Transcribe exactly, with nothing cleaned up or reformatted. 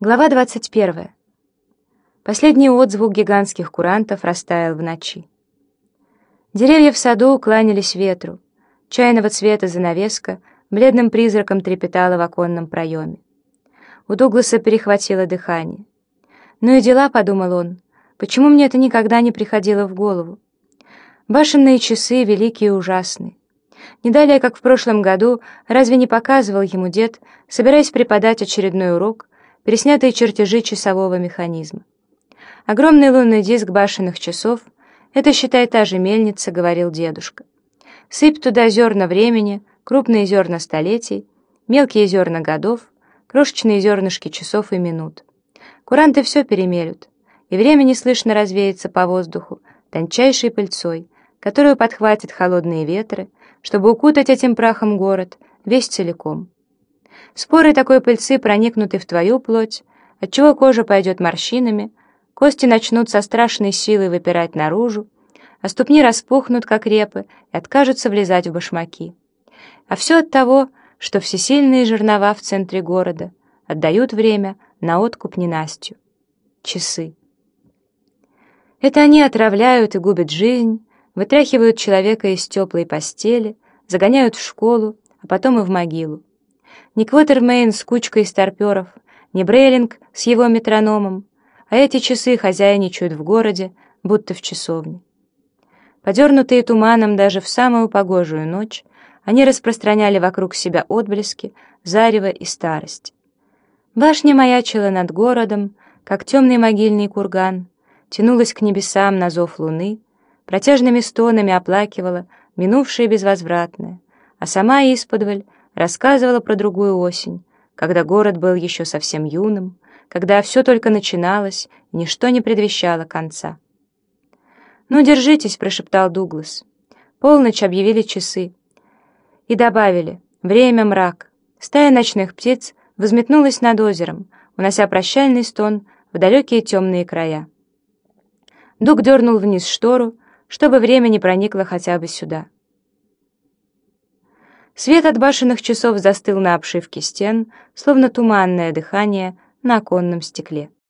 Глава двадцать первая. Последний отзвук гигантских курантов растаял в ночи. Деревья в саду кланялись ветру. Чайного цвета занавеска бледным призраком трепетала в оконном проеме. У Дугласа перехватило дыхание. «Ну и дела», — подумал он, — «почему мне это никогда не приходило в голову? Башенные часы великие и ужасные. Не далее, как в прошлом году, разве не показывал ему дед, собираясь преподать очередной урок, переснятые чертежи часового механизма? Огромный лунный диск башенных часов — это, считай, та же мельница, — говорил дедушка. Сыпь туда зерна времени, крупные зерна столетий, мелкие зерна годов, крошечные зернышки часов и минут. Куранты все перемелют, и время неслышно развеется по воздуху тончайшей пыльцой, которую подхватят холодные ветры, чтобы укутать этим прахом город весь целиком. Споры такой пыльцы проникнут и в твою плоть, отчего кожа пойдет морщинами, кости начнут со страшной силой выпирать наружу, а ступни распухнут, как репы, и откажутся влезать в башмаки. А все от того, что всесильные жернова в центре города отдают время на откуп ненастью. Часы. Это они отравляют и губят жизнь, вытряхивают человека из теплой постели, загоняют в школу, а потом и в могилу. Не Квотермейн с кучкой старперов, не Брейлинг с его метрономом, а эти часы хозяйничают в городе, будто в часовне. Подернутые туманом даже в самую погожую ночь, они распространяли вокруг себя отблески, зарево и старость. Башня маячила над городом, как темный могильный курган, тянулась к небесам на зов луны, протяжными стонами оплакивала минувшее безвозвратное, а сама исподволь рассказывала про другую осень, когда город был еще совсем юным, когда все только начиналось и ничто не предвещало конца. «Ну, держитесь», — прошептал Дуглас. Полночь объявили часы. И добавили: «Время, мрак». Стая ночных птиц взметнулась над озером, унося прощальный стон в далекие темные края. Дуг дернул вниз штору, чтобы время не проникло хотя бы сюда. Свет от башенных часов застыл на обшивке стен, словно туманное дыхание на оконном стекле.